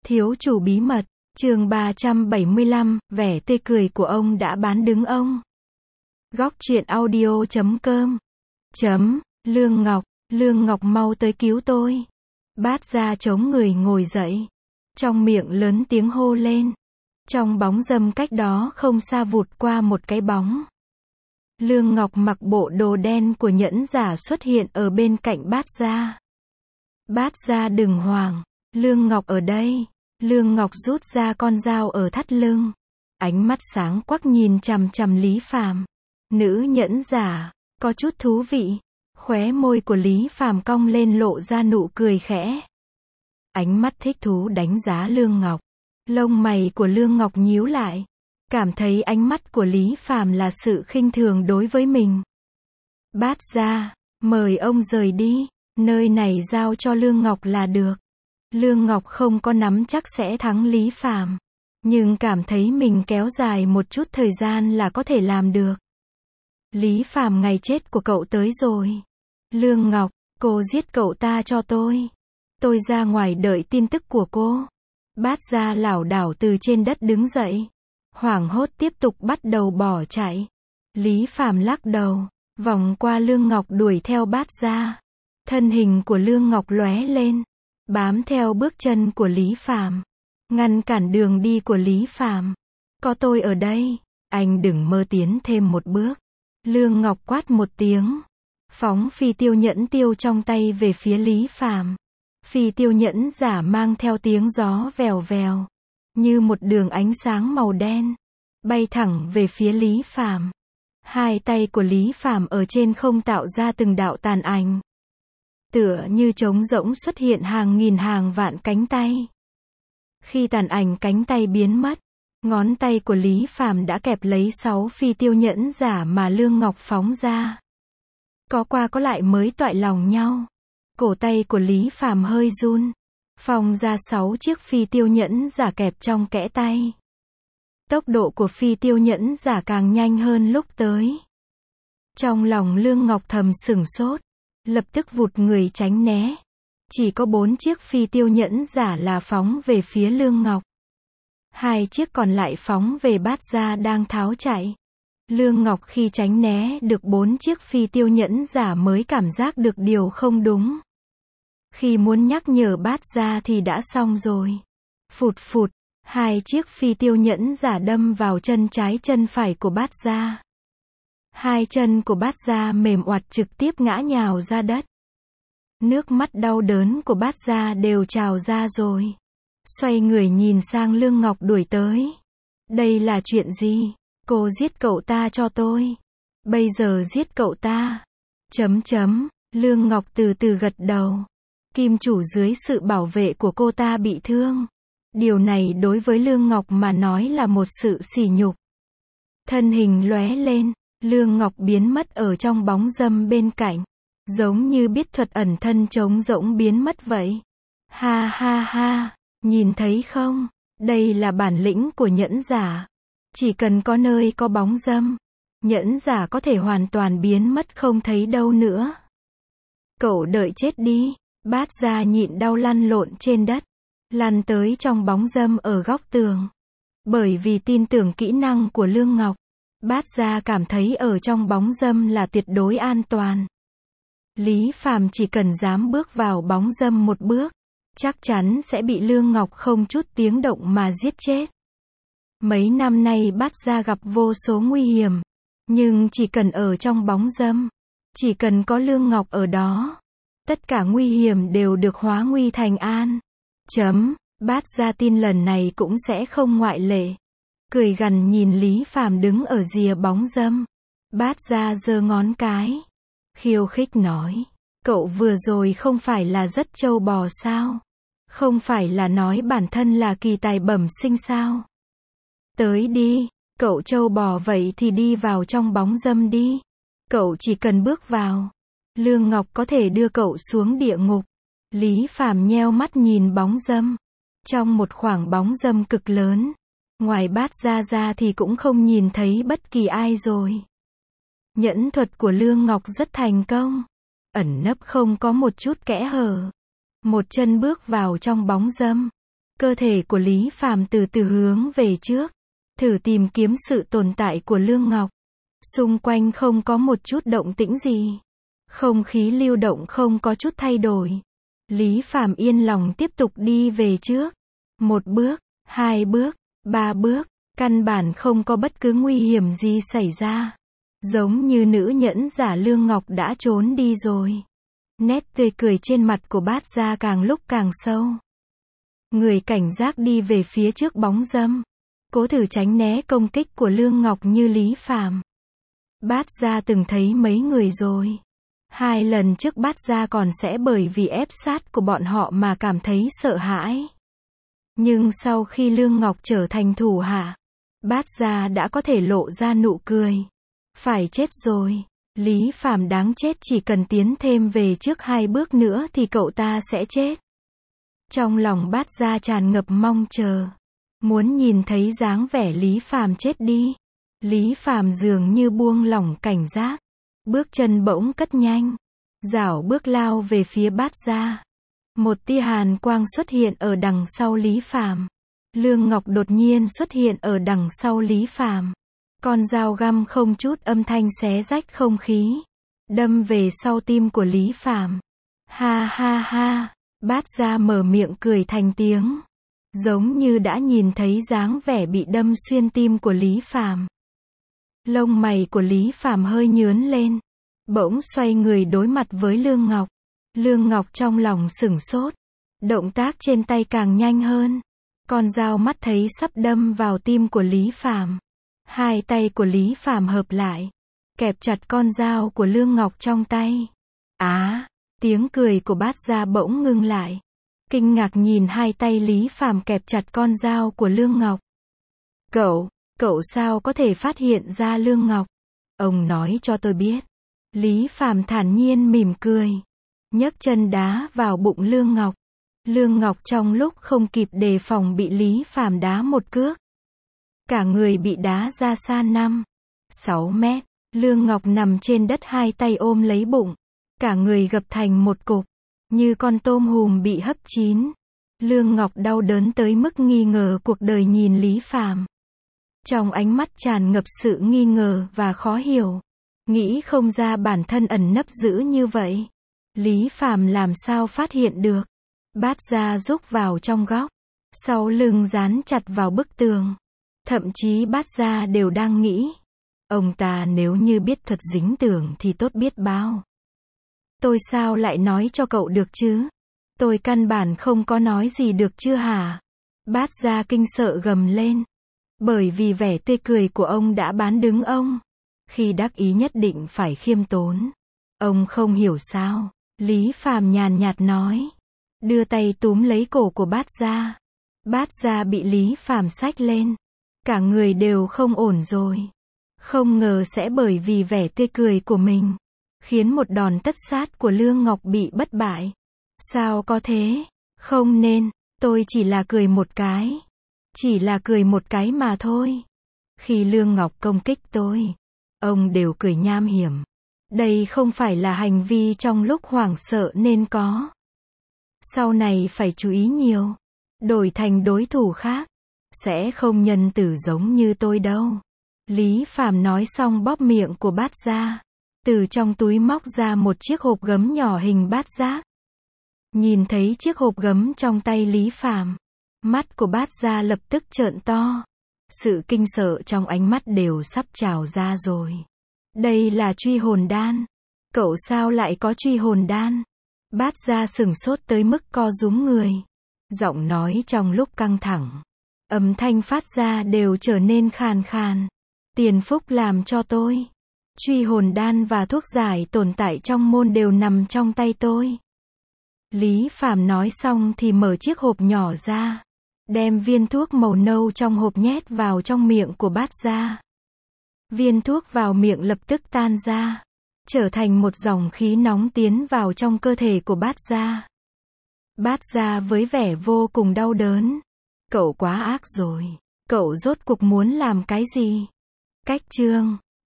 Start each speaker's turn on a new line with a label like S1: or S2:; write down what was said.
S1: Thiếu chủ bí mật, chương 375, vẻ tươi cười của ông đã bán đứng ông. Góc truyện audio.com Lương Ngọc mau tới cứu tôi. Bát Gia chống người ngồi dậy, trong miệng lớn tiếng hô lên. Trong bóng râm cách đó không xa vụt qua một cái bóng. Lương Ngọc mặc bộ đồ đen của nhẫn giả xuất hiện ở bên cạnh Bát Gia. Bát Gia đừng hoảng, Lương Ngọc ở đây. Lương Ngọc rút ra con dao ở thắt lưng. Ánh mắt sáng quắc nhìn chằm chằm Lý Phàm. Nữ nhẫn giả, có chút thú vị. Khóe môi của Lý Phàm cong lên lộ ra nụ cười khẽ. Ánh mắt thích thú đánh giá Lương Ngọc. Lông mày của Lương Ngọc nhíu lại. Cảm thấy ánh mắt của Lý Phàm là sự khinh thường đối với mình. Bát Gia, mời ông rời đi. Nơi này giao cho Lương Ngọc là được. Lương Ngọc không có nắm chắc sẽ thắng Lý Phàm, nhưng cảm thấy mình kéo dài một chút thời gian là có thể làm được. Lý Phàm, ngày chết của cậu tới rồi. Lương Ngọc, cô giết cậu ta cho tôi. Tôi ra ngoài đợi tin tức của cô. Bát Gia lảo đảo từ trên đất đứng dậy. Hoảng hốt tiếp tục bắt đầu bỏ chạy. Lý Phàm lắc đầu, vòng qua Lương Ngọc đuổi theo Bát Gia. Thân hình của Lương Ngọc lóe lên, bám theo bước chân của Lý Phàm, ngăn cản đường đi của Lý Phàm. Có tôi ở đây, anh đừng mơ tiến thêm một bước. Lương Ngọc quát một tiếng, phóng phi tiêu nhẫn tiêu trong tay về phía Lý Phàm. Phi tiêu nhẫn giả mang theo tiếng gió vèo vèo, như một đường ánh sáng màu đen, bay thẳng về phía Lý Phàm. Hai tay của Lý Phàm ở trên không tạo ra từng đạo tàn ảnh. Tựa như trống rỗng xuất hiện hàng nghìn hàng vạn cánh tay. Khi tàn ảnh cánh tay biến mất, ngón tay của Lý Phàm đã kẹp lấy 6 phi tiêu nhẫn giả mà Lương Ngọc phóng ra. Có qua có lại mới toại lòng nhau. Cổ tay của Lý Phàm hơi run, phóng ra 6 chiếc phi tiêu nhẫn giả kẹp trong kẽ tay. Tốc độ của phi tiêu nhẫn giả càng nhanh hơn lúc tới. Trong lòng Lương Ngọc thầm sửng sốt, lập tức vụt người tránh né. Chỉ có 4 chiếc phi tiêu nhẫn giả là phóng về phía Lương Ngọc. 2 chiếc còn lại phóng về Bát Gia đang tháo chạy. Lương Ngọc khi tránh né được 4 chiếc phi tiêu nhẫn giả mới cảm giác được điều không đúng. Khi muốn nhắc nhở Bát Gia thì đã xong rồi. Phụt phụt, 2 chiếc phi tiêu nhẫn giả đâm vào chân trái chân phải của Bát Gia. 2 chân của Bát Gia mềm oặt trực tiếp ngã nhào ra đất. Nước mắt đau đớn của Bát Gia đều trào ra rồi. Xoay người nhìn sang Lương Ngọc đuổi tới. Đây là chuyện gì? Cô giết cậu ta cho tôi. Bây giờ giết cậu ta. Lương Ngọc từ từ gật đầu. Kim chủ dưới sự bảo vệ của cô ta bị thương. Điều này đối với Lương Ngọc mà nói là một sự sỉ nhục. Thân hình lóe lên. Lương Ngọc biến mất ở trong bóng râm bên cạnh, giống như biết thuật ẩn thân trống rỗng biến mất vậy. Ha ha ha, nhìn thấy không? Đây là bản lĩnh của nhẫn giả. Chỉ cần có nơi có bóng râm, nhẫn giả có thể hoàn toàn biến mất không thấy đâu nữa. Cậu đợi chết đi. Bát Gia nhịn đau lăn lộn trên đất, lăn tới trong bóng râm ở góc tường. Bởi vì tin tưởng kỹ năng của Lương Ngọc, Bát Gia cảm thấy ở trong bóng râm là tuyệt đối an toàn. Lý Phàm chỉ cần dám bước vào bóng râm một bước, chắc chắn sẽ bị Lương Ngọc không chút tiếng động mà giết chết. Mấy năm nay Bát Gia gặp vô số nguy hiểm, nhưng chỉ cần ở trong bóng râm, chỉ cần có Lương Ngọc ở đó, tất cả nguy hiểm đều được hóa nguy thành an. Bát Gia tin lần này cũng sẽ không ngoại lệ. Cười gằn nhìn Lý Phàm đứng ở rìa bóng râm. Bát Gia giơ ngón cái, khiêu khích nói, cậu vừa rồi không phải là rất trâu bò sao? Không phải là nói bản thân là kỳ tài bẩm sinh sao? Tới đi, cậu trâu bò vậy thì đi vào trong bóng râm đi. Cậu chỉ cần bước vào, Lương Ngọc có thể đưa cậu xuống địa ngục. Lý Phàm nheo mắt nhìn bóng râm. Trong một khoảng bóng râm cực lớn, ngoài Bát Gia ra thì cũng không nhìn thấy bất kỳ ai rồi. Nhẫn thuật của Lương Ngọc rất thành công, ẩn nấp không có một chút kẽ hở. Một chân bước vào trong bóng râm, Cơ thể của Lý Phàm từ từ hướng về trước, thử tìm kiếm sự tồn tại của Lương Ngọc. Xung quanh không có một chút động tĩnh gì. Không khí lưu động không có chút thay đổi. Lý Phàm yên lòng tiếp tục đi về trước. 1 bước, 2 bước, 3 bước, căn bản không có bất cứ nguy hiểm gì xảy ra. Giống như nữ nhẫn giả Lương Ngọc đã trốn đi rồi. Nét tươi cười trên mặt của Bát Gia càng lúc càng sâu. Người cảnh giác đi về phía trước bóng dâm, cố thử tránh né công kích của Lương Ngọc như Lý Phàm. Bát Gia từng thấy mấy người rồi. 2 lần trước Bát Gia còn sẽ bởi vì ép sát của bọn họ mà cảm thấy sợ hãi. Nhưng sau khi Lương Ngọc trở thành thủ hạ, Bát Gia đã có thể lộ ra nụ cười. Phải chết rồi. Lý Phàm đáng chết, chỉ cần tiến thêm về trước 2 bước nữa thì cậu ta sẽ chết. Trong lòng Bát Gia tràn ngập mong chờ. Muốn nhìn thấy dáng vẻ Lý Phàm chết đi. Lý Phàm dường như buông lỏng cảnh giác. Bước chân bỗng cất nhanh. Rảo bước lao về phía Bát Gia. Một tia hàn quang xuất hiện ở đằng sau Lý Phàm. Lương Ngọc đột nhiên xuất hiện ở đằng sau Lý Phàm. Con dao găm không chút âm thanh xé rách không khí, đâm về sau tim của Lý Phàm. Ha ha ha, Bát Gia mở miệng cười thành tiếng, giống như đã nhìn thấy dáng vẻ bị đâm xuyên tim của Lý Phàm. Lông mày của Lý Phàm hơi nhướng lên, bỗng xoay người đối mặt với Lương Ngọc. Lương Ngọc trong lòng sửng sốt, động tác trên tay càng nhanh hơn. Con dao mắt thấy sắp đâm vào tim của Lý Phàm. 2 tay của Lý Phàm hợp lại, kẹp chặt con dao của Lương Ngọc trong tay. Tiếng cười của Bát Gia bỗng ngưng lại. Kinh ngạc nhìn 2 tay Lý Phàm kẹp chặt con dao của Lương Ngọc. Cậu sao có thể phát hiện ra Lương Ngọc? Ông nói cho tôi biết. Lý Phàm thản nhiên mỉm cười, nhấc chân đá vào bụng Lương Ngọc. Lương Ngọc trong lúc không kịp đề phòng bị Lý Phàm đá một cước. Cả người bị đá ra xa 5-6 mét. Lương Ngọc nằm trên đất 2 tay ôm lấy bụng. Cả người gập thành một cục, như con tôm hùm bị hấp chín. Lương Ngọc đau đớn tới mức nghi ngờ cuộc đời nhìn Lý Phàm. Trong ánh mắt tràn ngập sự nghi ngờ và khó hiểu. Nghĩ không ra bản thân ẩn nấp dữ như vậy. Lý Phàm làm sao phát hiện được. Bát Gia rúc vào trong góc, sau lưng dán chặt vào bức tường. Thậm chí Bát Gia đều đang nghĩ, ông ta nếu như biết thuật dính tường thì tốt biết bao. Tôi sao lại nói cho cậu được chứ? Tôi căn bản không có nói gì được chưa hả? Bát Gia kinh sợ gầm lên. Bởi vì vẻ tươi cười của ông đã bán đứng ông. Khi đắc ý nhất định phải khiêm tốn. Ông không hiểu sao? Lý Phàm nhàn nhạt nói. Đưa tay túm lấy cổ của Bát Gia. Bát Gia bị Lý Phàm xách lên. Cả người đều không ổn rồi. Không ngờ sẽ bởi vì vẻ tươi cười của mình, khiến một đòn tất sát của Lương Ngọc bị bất bại. Sao có thế? Không nên, tôi chỉ là cười một cái. Chỉ là cười một cái mà thôi. Khi Lương Ngọc công kích tôi, ông đều cười nham hiểm. Đây không phải là hành vi trong lúc hoảng sợ nên có. Sau này phải chú ý nhiều. Đổi thành đối thủ khác, sẽ không nhân tử giống như tôi đâu. Lý Phàm nói xong bóp miệng của Bát Gia. Từ trong túi móc ra một chiếc hộp gấm nhỏ hình bát giác. Nhìn thấy chiếc hộp gấm trong tay Lý Phàm, mắt của Bát Gia lập tức trợn to. Sự kinh sợ trong ánh mắt đều sắp trào ra rồi. Đây là truy hồn đan. Cậu sao lại có truy hồn đan? Bát Gia sửng sốt tới mức co rúm người. Giọng nói trong lúc căng thẳng, âm thanh phát ra đều trở nên khàn khàn. Tiền phúc làm cho tôi. Truy hồn đan và thuốc giải tồn tại trong môn đều nằm trong tay tôi. Lý Phàm nói xong thì mở chiếc hộp nhỏ ra, đem viên thuốc màu nâu trong hộp nhét vào trong miệng của Bát Gia. Viên thuốc vào miệng lập tức tan ra, trở thành một dòng khí nóng tiến vào trong cơ thể của Bát Gia. Bát Gia với vẻ vô cùng đau đớn. Cậu quá ác rồi. Cậu rốt cuộc muốn làm cái gì? Cách chương